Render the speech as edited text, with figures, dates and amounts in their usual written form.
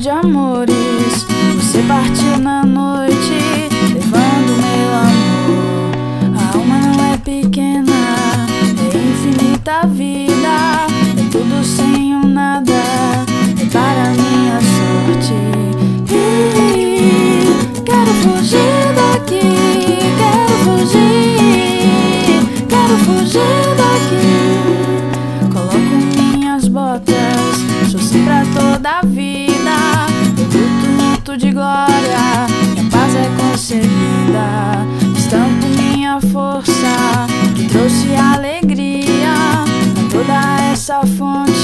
de amores. Você partiu na noite, levando meu amor. A alma não é pequena, é infinita a vida. É tudo sem um nada, é para minha sorte. E quero fugir daqui, quero fugir daqui. Coloco minhas botas, sou sim pra toda a vida. Luto de glória, minha paz é concebida. Estampo minha força, que trouxe alegria a toda essa fonte.